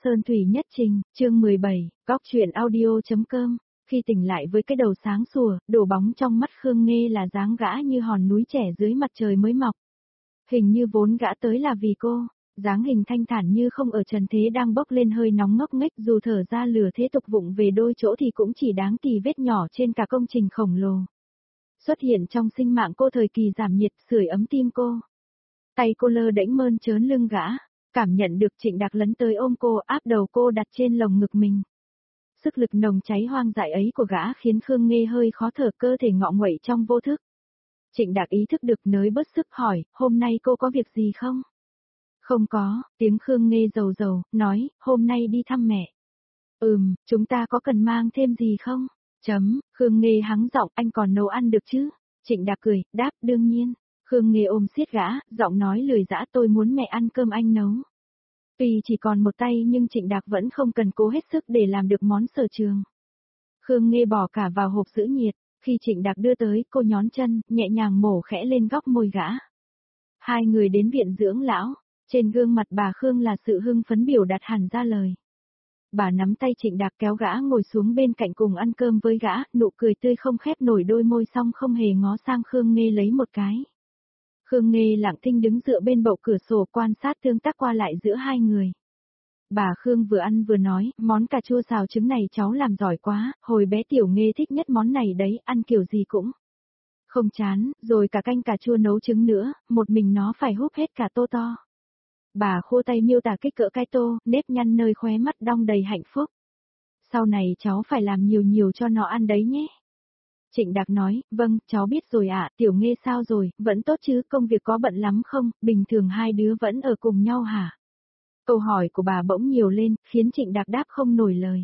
Sơn Thủy Nhất Trình, chương 17, góc truyện audio.com. Khi tỉnh lại với cái đầu sáng sủa, đổ bóng trong mắt Khương Nghê là dáng gã như hòn núi trẻ dưới mặt trời mới mọc. Hình như vốn gã tới là vì cô, dáng hình thanh thản như không ở trần thế đang bốc lên hơi nóng ngốc nghếch, dù thở ra lửa thế tục vụng về đôi chỗ thì cũng chỉ đáng tì vết nhỏ trên cả công trình khổng lồ. Xuất hiện trong sinh mạng cô thời kỳ giảm nhiệt, sưởi ấm tim cô. Tay cô lơ đễnh mơn trớn lưng gã, cảm nhận được Trịnh Đạc lấn tới ôm cô, áp đầu cô đặt trên lồng ngực mình. Sức lực nồng cháy hoang dại ấy của gã khiến Khương Nghê hơi khó thở, cơ thể ngọ nguậy trong vô thức. Trịnh Đạc ý thức được nới bớt sức hỏi, hôm nay cô có việc gì không? Không có, tiếng Khương Nghê rầu rầu, nói, hôm nay đi thăm mẹ. Chúng ta có cần mang thêm gì không? Khương Nghê hắng giọng, anh còn nấu ăn được chứ? Trịnh Đạc cười, đáp, đương nhiên. Khương Nghê ôm siết gã, giọng nói lười dã, tôi muốn mẹ ăn cơm anh nấu. Tuy chỉ còn một tay nhưng Trịnh Đạc vẫn không cần cố hết sức để làm được món sở trường. Khương Nghê bỏ cả vào hộp giữ nhiệt, khi Trịnh Đạc đưa tới, cô nhón chân, nhẹ nhàng mổ khẽ lên góc môi gã. Hai người đến viện dưỡng lão, trên gương mặt bà Khương là sự hưng phấn biểu đạt hẳn ra lời. Bà nắm tay Trịnh Đạc kéo gã ngồi xuống bên cạnh cùng ăn cơm với gã, nụ cười tươi không khép nổi đôi môi xong không hề ngó sang Khương Nghê lấy một cái. Khương Nghê lặng thinh đứng dựa bên bậu cửa sổ quan sát tương tác qua lại giữa hai người. Bà Khương vừa ăn vừa nói, món cà chua xào trứng này cháu làm giỏi quá, hồi bé Tiểu Nghê thích nhất món này đấy, ăn kiểu gì cũng không chán, rồi cả canh cà chua nấu trứng nữa, một mình nó phải húp hết cả tô to. Bà khô tay miêu tả kích cỡ cái tô, nếp nhăn nơi khóe mắt đong đầy hạnh phúc. Sau này cháu phải làm nhiều nhiều cho nó ăn đấy nhé. Trịnh Đạc nói, vâng, cháu biết rồi ạ, Tiểu Nghê sao rồi, vẫn tốt chứ, công việc có bận lắm không, bình thường hai đứa vẫn ở cùng nhau hả? Câu hỏi của bà bỗng nhiều lên, khiến Trịnh Đạc đáp không nổi lời.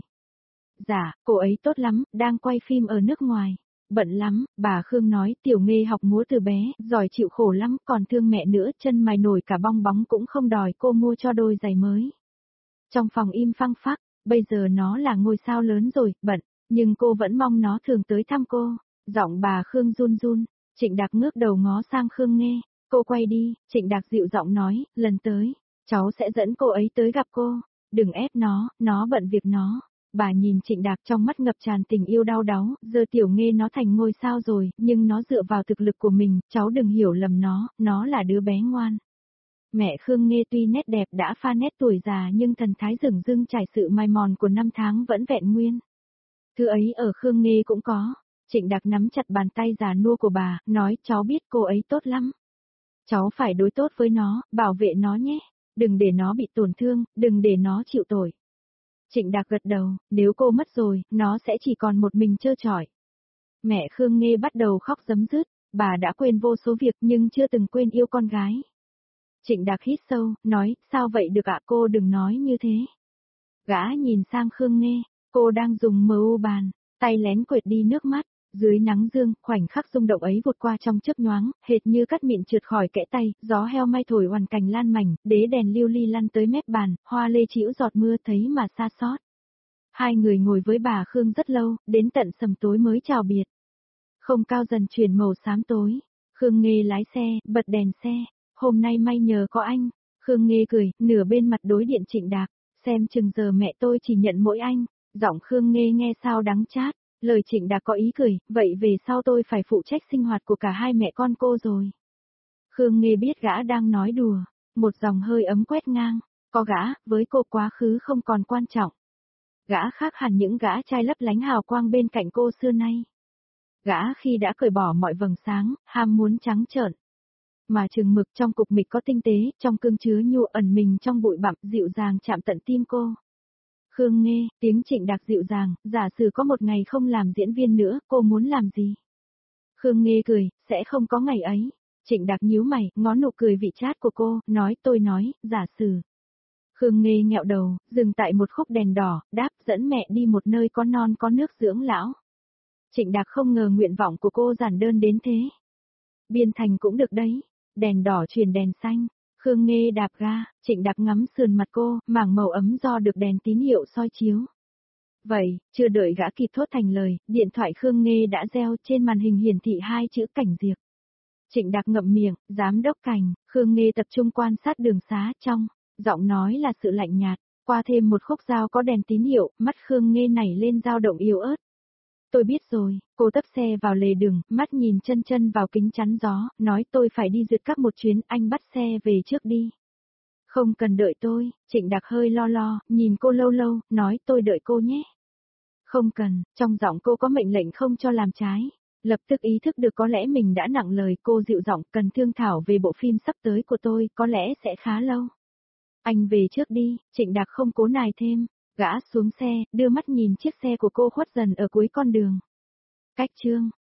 Dạ, cô ấy tốt lắm, đang quay phim ở nước ngoài. Bận lắm, bà Khương nói, Tiểu Nghê học múa từ bé, giỏi chịu khổ lắm, còn thương mẹ nữa, chân mày nổi cả bong bóng cũng không đòi cô mua cho đôi giày mới. Trong phòng im phăng phắc, bây giờ nó là ngôi sao lớn rồi, bận, nhưng cô vẫn mong nó thường tới thăm cô. Giọng bà Khương run run, Trịnh Đạc ngước đầu ngó sang Khương Nghê, cô quay đi, Trịnh Đạc dịu giọng nói, lần tới, cháu sẽ dẫn cô ấy tới gặp cô, đừng ép nó bận việc nó. Bà nhìn Trịnh Đạc trong mắt ngập tràn tình yêu đau đáu, giờ Tiểu Nghê nó thành ngôi sao rồi, nhưng nó dựa vào thực lực của mình, cháu đừng hiểu lầm nó là đứa bé ngoan. Mẹ Khương Nghê tuy nét đẹp đã pha nét tuổi già nhưng thần thái rừng rưng trải sự mai mòn của năm tháng vẫn vẹn nguyên. Thứ ấy ở Khương Nghê cũng có. Trịnh Đạc nắm chặt bàn tay già nua của bà, nói cháu biết cô ấy tốt lắm. Cháu phải đối tốt với nó, bảo vệ nó nhé. Đừng để nó bị tổn thương, đừng để nó chịu tội. Trịnh Đạc gật đầu, nếu cô mất rồi, nó sẽ chỉ còn một mình trơ trọi. Mẹ Khương Nghê bắt đầu khóc rấm rứt, bà đã quên vô số việc nhưng chưa từng quên yêu con gái. Trịnh Đạc hít sâu, nói, sao vậy được ạ, cô đừng nói như thế. Gã nhìn sang Khương Nghê, cô đang dùng MU bàn, tay lén quệt đi nước mắt. Dưới nắng dương, khoảnh khắc rung động ấy vụt qua trong chớp nhoáng, hệt như cắt mịn trượt khỏi kẽ tay, gió heo may thổi hoàn cành lan mảnh, đế đèn lưu ly lăn tới mép bàn, hoa lê chĩu giọt mưa thấy mà xa xót. Hai người ngồi với bà Khương rất lâu, đến tận sầm tối mới chào biệt. Không cao dần chuyển màu xám tối. Khương Nghê lái xe, bật đèn xe. Hôm nay may nhờ có anh. Khương Nghê cười, nửa bên mặt đối điện Trịnh Đạc. Xem chừng giờ mẹ tôi chỉ nhận mỗi anh. Giọng Khương Nghê nghe sao đắng chát. Lời Trịnh Đạc có ý cười, vậy về sau tôi phải phụ trách sinh hoạt của cả hai mẹ con cô rồi. Khương Nghê biết gã đang nói đùa. Một dòng hơi ấm quét ngang. Có gã, với cô quá khứ không còn quan trọng. Gã khác hẳn những gã trai lấp lánh hào quang bên cạnh cô xưa nay. Gã khi đã cởi bỏ mọi vầng sáng, ham muốn trắng trợn. Mà chừng mực trong cục mịch có tinh tế, trong cương chứa nhu ẩn mình trong bụi bặm dịu dàng chạm tận tim cô. Khương Nghê, tiếng Trịnh Đạc dịu dàng, giả sử có một ngày không làm diễn viên nữa, cô muốn làm gì? Khương Nghê cười, sẽ không có ngày ấy. Trịnh Đạc nhíu mày, ngó nụ cười vị chát của cô, tôi nói, giả sử. Khương Nghê nghẹo đầu, dừng tại một khúc đèn đỏ, đáp dẫn mẹ đi một nơi có non có nước dưỡng lão. Trịnh Đạc không ngờ nguyện vọng của cô giản đơn đến thế. Biên thành cũng được đấy. Đèn đỏ chuyển đèn xanh. Khương Nghê đạp ga, Trịnh Đạc ngắm sườn mặt cô, mảng màu ấm do được đèn tín hiệu soi chiếu. Vậy, chưa đợi gã kịp thốt thành lời, điện thoại Khương Nghê đã reo, trên màn hình hiển thị hai chữ Cảnh Diệp. Trịnh Đạc ngậm miệng, giám đốc Cảnh. Khương Nghê tập trung quan sát đường xá trong, giọng nói là sự lạnh nhạt. Qua thêm một khúc dao có đèn tín hiệu, mắt Khương Nghê nảy lên dao động yếu ớt. Tôi biết rồi, cô tấp xe vào lề đường, mắt nhìn chân chân vào kính chắn gió, nói tôi phải đi duyệt các một chuyến, anh bắt xe về trước đi. Không cần đợi tôi, Trịnh Đạc hơi lo lo, nhìn cô lâu lâu, nói tôi đợi cô nhé. Không cần, trong giọng cô có mệnh lệnh không cho làm trái. Lập tức ý thức được có lẽ mình đã nặng lời, cô dịu giọng, cần thương thảo về bộ phim sắp tới của tôi, có lẽ sẽ khá lâu. Anh về trước đi, Trịnh Đạc không cố nài thêm, gã xuống xe, đưa mắt nhìn chiếc xe của cô khuất dần ở cuối con đường. Cách chương